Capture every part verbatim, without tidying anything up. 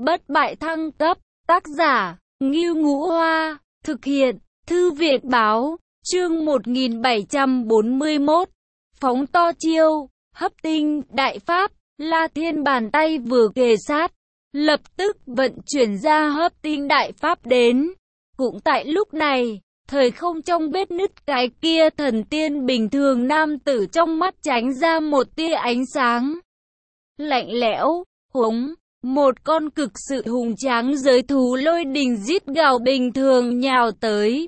bất bại thăng cấp, tác giả, Ngưu Ngũ Hoa, thực hiện, Thư viện Báo, chương một nghìn bảy trăm bốn mươi mốt, phóng to chiêu, hấp tinh, đại pháp, La Thiên bàn tay vừa kề sát, lập tức vận chuyển ra hấp tinh đại pháp đến. Cũng tại lúc này, thời không trong vết nứt cái kia thần tiên bình thường nam tử trong mắt tránh ra một tia ánh sáng. Lạnh lẽo, hống, một con cực sự hùng tráng giới thú lôi đình rít gào bình thường nhào tới.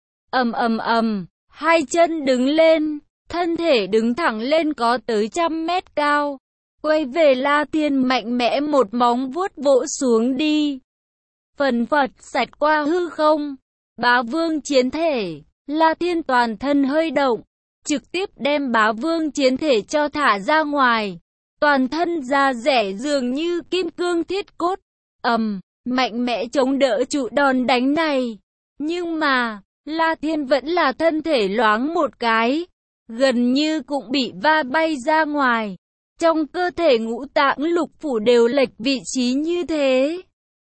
Ầm ầm ầm, hai chân đứng lên, thân thể đứng thẳng lên có tới trăm mét cao. Quay về La Thiên mạnh mẽ một móng vuốt vỗ xuống đi. Phần phật xẹt qua hư không. Bá vương chiến thể, La Thiên toàn thân hơi động, trực tiếp đem bá vương chiến thể cho thả ra ngoài. Toàn thân da rẻ dường như kim cương thiết cốt, ầm, mạnh mẽ chống đỡ trụ đòn đánh này. Nhưng mà, La Thiên vẫn là thân thể loáng một cái, gần như cũng bị va bay ra ngoài. Trong cơ thể ngũ tạng lục phủ đều lệch vị trí như thế.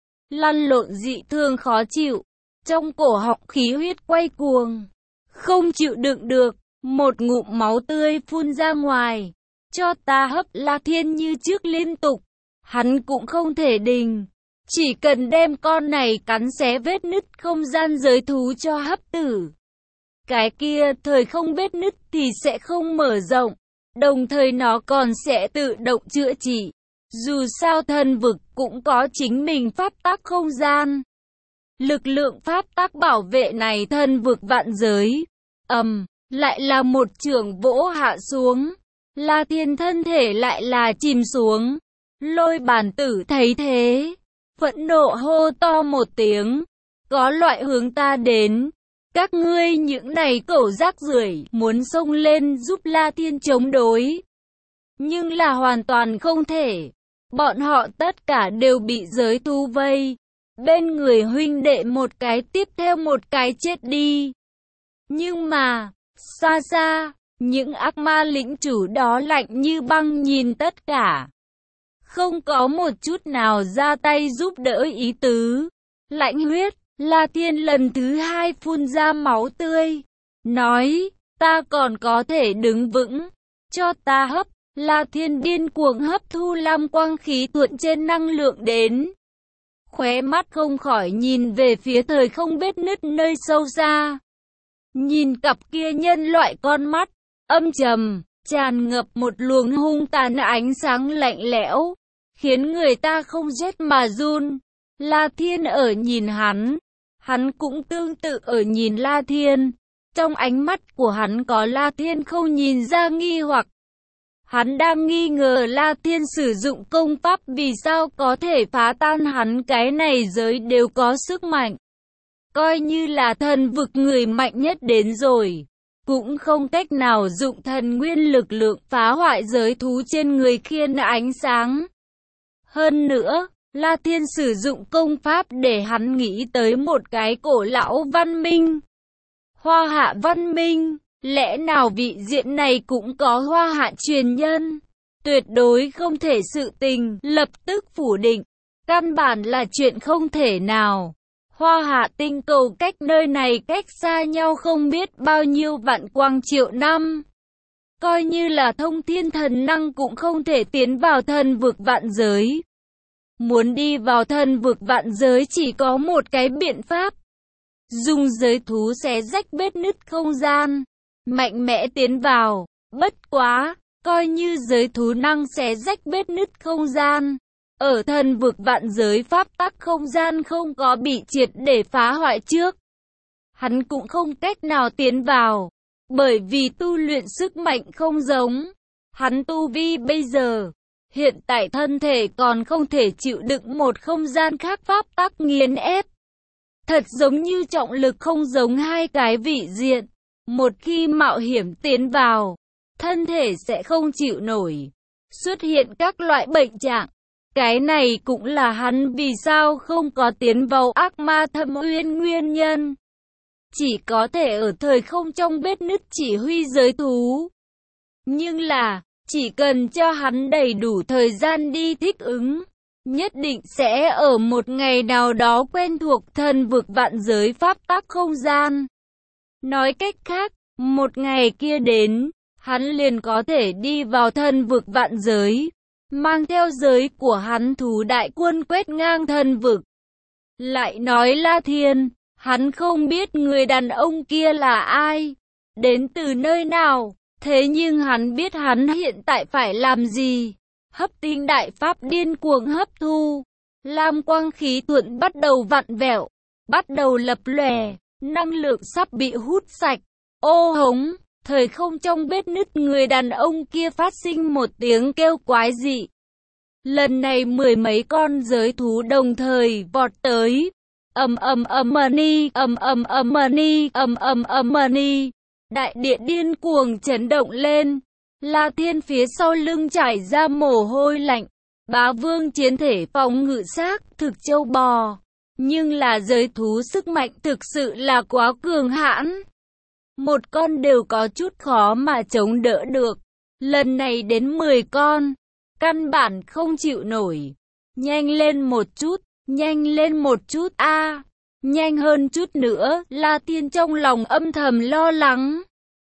Lăn lộn dị thường khó chịu, trong cổ họng khí huyết quay cuồng. Không chịu đựng được, một ngụm máu tươi phun ra ngoài. Cho ta hấp, La Thiên như trước liên tục. Hắn cũng không thể đình. Chỉ cần đem con này cắn xé vết nứt không gian giới thú cho hấp tử. Cái kia thời không vết nứt thì sẽ không mở rộng. Đồng thời nó còn sẽ tự động chữa trị. Dù sao thần vực cũng có chính mình pháp tắc không gian. Lực lượng pháp tắc bảo vệ này thần vực vạn giới. Ầm, lại là một chưởng vỗ hạ xuống. La Thiên thân thể lại là chìm xuống. Lôi bản tử thấy thế, phẫn nộ hô to một tiếng. Có loại hướng ta đến. Các ngươi những này cẩu rác rưởi muốn xông lên giúp La Thiên chống đối. Nhưng là hoàn toàn không thể. Bọn họ tất cả đều bị giới thú vây. Bên người huynh đệ một cái tiếp theo một cái chết đi. Nhưng mà, xa xa, những ác ma lĩnh chủ đó lạnh như băng nhìn tất cả. Không có một chút nào ra tay giúp đỡ ý tứ. Lãnh huyết, La Thiên lần thứ hai phun ra máu tươi. Nói, ta còn có thể đứng vững. Cho ta hấp. La Thiên điên cuồng hấp thu lam quang khí thuận trên năng lượng đến. Khóe mắt không khỏi nhìn về phía thời không vết nứt nơi sâu xa. Nhìn cặp kia nhân loại con mắt, âm trầm, tràn ngập một luồng hung tàn ánh sáng lạnh lẽo, khiến người ta không rét mà run. La Thiên ở nhìn hắn, hắn cũng tương tự ở nhìn La Thiên. Trong ánh mắt của hắn có La Thiên không nhìn ra nghi hoặc. Hắn đang nghi ngờ La Thiên sử dụng công pháp vì sao có thể phá tan hắn cái này giới đều có sức mạnh. Coi như là thần vực người mạnh nhất đến rồi, cũng không cách nào dụng thần nguyên lực lượng phá hoại giới thú trên người khiên ánh sáng. Hơn nữa, La Thiên sử dụng công pháp để hắn nghĩ tới một cái cổ lão văn minh. Hoa Hạ văn minh. Lẽ nào vị diện này cũng có Hoa Hạ truyền nhân? Tuyệt đối không thể, sự tình lập tức phủ định. Căn bản là chuyện không thể nào. Hoa Hạ tinh cầu cách nơi này cách xa nhau không biết bao nhiêu vạn quang triệu năm. Coi như là thông thiên thần năng cũng không thể tiến vào thần vực vạn giới. Muốn đi vào thần vực vạn giới chỉ có một cái biện pháp. Dùng giới thú xé rách vết nứt không gian. Mạnh mẽ tiến vào, bất quá, coi như giới thú năng xé rách vết nứt không gian. Ở thần vực vạn giới pháp tắc không gian không có bị triệt để phá hoại trước. Hắn cũng không cách nào tiến vào, bởi vì tu luyện sức mạnh không giống. Hắn tu vi bây giờ, hiện tại thân thể còn không thể chịu đựng một không gian khác pháp tắc nghiền ép. Thật giống như trọng lực không giống hai cái vị diện. Một khi mạo hiểm tiến vào, thân thể sẽ không chịu nổi, xuất hiện các loại bệnh trạng. Cái này cũng là hắn vì sao không có tiến vào ác ma thâm uyên nguyên nhân. Chỉ có thể ở thời không trong vết nứt chỉ huy giới thú. Nhưng là, chỉ cần cho hắn đầy đủ thời gian đi thích ứng, nhất định sẽ ở một ngày nào đó quen thuộc thần vực vạn giới pháp tắc không gian. Nói cách khác, một ngày kia đến, hắn liền có thể đi vào thần vực vạn giới, mang theo giới của hắn thú đại quân quét ngang thần vực. Lại nói La Thiên, hắn không biết người đàn ông kia là ai, đến từ nơi nào, thế nhưng hắn biết hắn hiện tại phải làm gì. Hấp tinh đại pháp điên cuồng hấp thu, lam quang khí thuận bắt đầu vặn vẹo, bắt đầu lập lòe, năng lượng sắp bị hút sạch. Ô hống, thời không trong vết nứt người đàn ông kia phát sinh một tiếng kêu quái dị. Lần này mười mấy con giới thú đồng thời vọt tới. Ầm ầm ầm ni, ầm ầm ầm ni, ầm ầm ầm ni. Đại địa điên cuồng chấn động lên. La Thiên phía sau lưng trải ra mồ hôi lạnh. Bá vương chiến thể phòng ngự xác thực châu bò, nhưng là giới thú sức mạnh thực sự là quá cường hãn. Một con đều có chút khó mà chống đỡ được. Lần này đến mười con, căn bản không chịu nổi. Nhanh lên một chút, nhanh lên một chút a, à, nhanh hơn chút nữa. La Thiên trong lòng âm thầm lo lắng.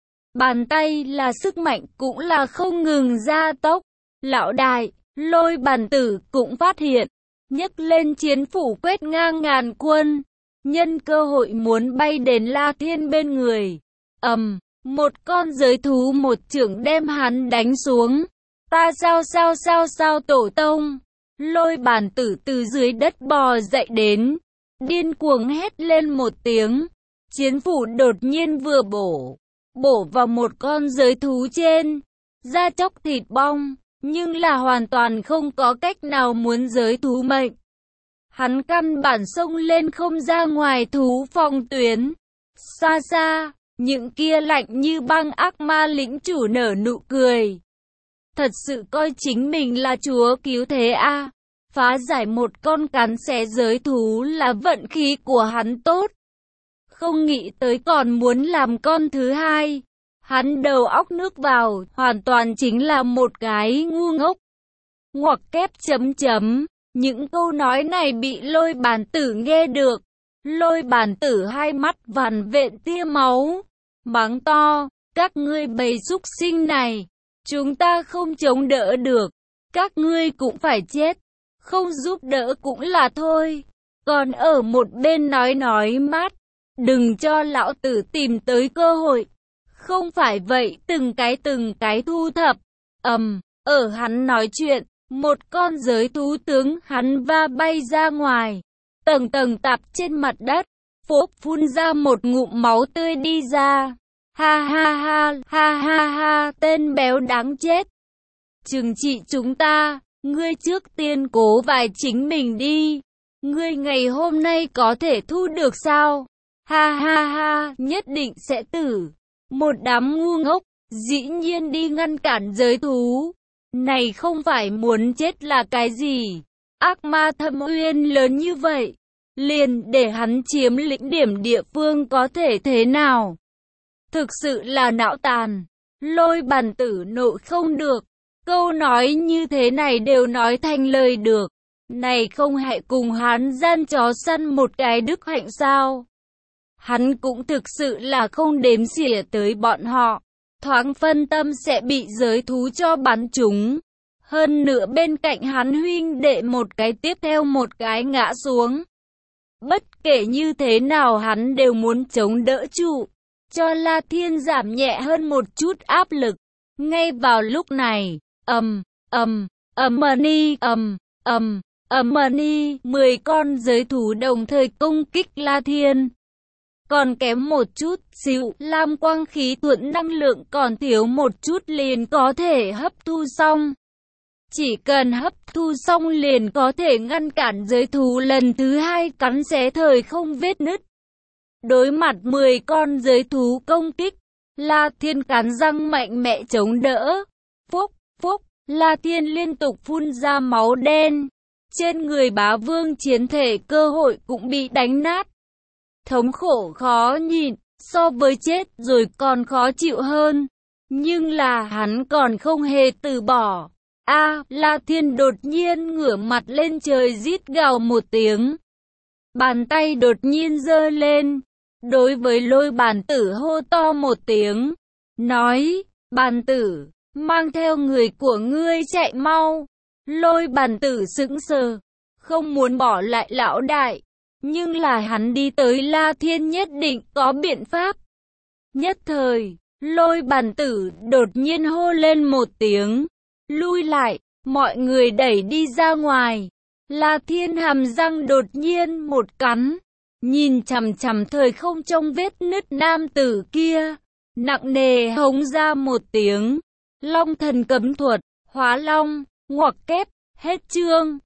Bàn tay là sức mạnh cũng là không ngừng gia tốc. Lão đại, Lôi Bàn Tử cũng phát hiện, nhấc lên chiến phủ quét ngang ngàn quân, nhân cơ hội muốn bay đến La Thiên bên người. Ầm, um, một con giới thú một chưởng đem hắn đánh xuống. Ta sao sao sao sao tổ tông. Lôi Bàn Tử từ dưới đất bò dậy đến, điên cuồng hét lên một tiếng. Chiến phủ đột nhiên vừa bổ, bổ vào một con giới thú trên, da chóc thịt bong, nhưng là hoàn toàn không có cách nào muốn giới thú mệnh. Hắn căn bản xông lên không ra ngoài thú phòng tuyến. Xa xa, những kia lạnh như băng ác ma lĩnh chủ nở nụ cười. Thật sự coi chính mình là chúa cứu thế a. À. Phá giải một con cắn xé giới thú là vận khí của hắn tốt. Không nghĩ tới còn muốn làm con thứ hai. Hắn đầu óc nước vào, hoàn toàn chính là một cái ngu ngốc. Ngoặc kép chấm chấm. Những câu nói này bị Lôi Bàn Tử nghe được. Lôi Bàn Tử hai mắt vằn vện tia máu, mắng to, các ngươi bầy súc sinh này, chúng ta không chống đỡ được, các ngươi cũng phải chết, không giúp đỡ cũng là thôi. Còn ở một bên nói nói mát, đừng cho lão tử tìm tới cơ hội. Không phải vậy, từng cái từng cái thu thập. Ầm, um, ở hắn nói chuyện, một con giới thú tướng hắn va bay ra ngoài, tầng tầng tạp trên mặt đất, phốp phun ra một ngụm máu tươi đi ra. Ha ha ha, ha ha ha, tên béo đáng chết. Trừng trị chúng ta, ngươi trước tiên cố vài chính mình đi. Ngươi ngày hôm nay có thể thu được sao? Ha ha ha, nhất định sẽ tử. Một đám ngu ngốc, dĩ nhiên đi ngăn cản giới thú. Này không phải muốn chết là cái gì? Ác ma thâm uyên lớn như vậy, liền để hắn chiếm lĩnh điểm địa phương có thể thế nào? Thực sự là não tàn. Lôi Bàn Tử nộ không được. Câu nói như thế này đều nói thành lời được. Này không hãy cùng hắn gian chó săn một cái đức hạnh sao? Hắn cũng thực sự là không đếm xỉa tới bọn họ. Thoáng phân tâm sẽ bị giới thú cho bắn trúng. Hơn nữa bên cạnh hắn huynh đệ một cái tiếp theo một cái ngã xuống. Bất kể như thế nào hắn đều muốn chống đỡ trụ, cho La Thiên giảm nhẹ hơn một chút áp lực. Ngay vào lúc này, ầm, ầm, ầm ni, ầm, ầm, ầm ni, mười con giới thú đồng thời công kích La Thiên. Còn kém một chút xíu, lam quang khí thuận năng lượng còn thiếu một chút liền có thể hấp thu xong. Chỉ cần hấp thu xong liền có thể ngăn cản giới thú lần thứ hai cắn xé thời không vết nứt. Đối mặt mười con giới thú công kích, La Thiên cắn răng mạnh mẽ chống đỡ. Phúc, phúc, La Thiên liên tục phun ra máu đen. Trên người bá vương chiến thể cơ hội cũng bị đánh nát. Thống khổ khó nhịn, so với chết rồi còn khó chịu hơn. Nhưng là hắn còn không hề từ bỏ. A, La Thiên đột nhiên ngửa mặt lên trời rít gào một tiếng. Bàn tay đột nhiên giơ lên, đối với Lôi Bàn Tử hô to một tiếng, nói, Bàn Tử, mang theo người của ngươi chạy mau. Lôi Bàn Tử sững sờ, không muốn bỏ lại lão đại, nhưng là hắn đi tới La Thiên nhất định có biện pháp. Nhất thời, Lôi Bàn Tử đột nhiên hô lên một tiếng, lui lại, mọi người đẩy đi ra ngoài. La Thiên hàm răng đột nhiên một cắn, nhìn chằm chằm thời không trong vết nứt nam tử kia, nặng nề hống ra một tiếng, Long Thần cấm thuật, hóa long, ngoặc kép, hết chương.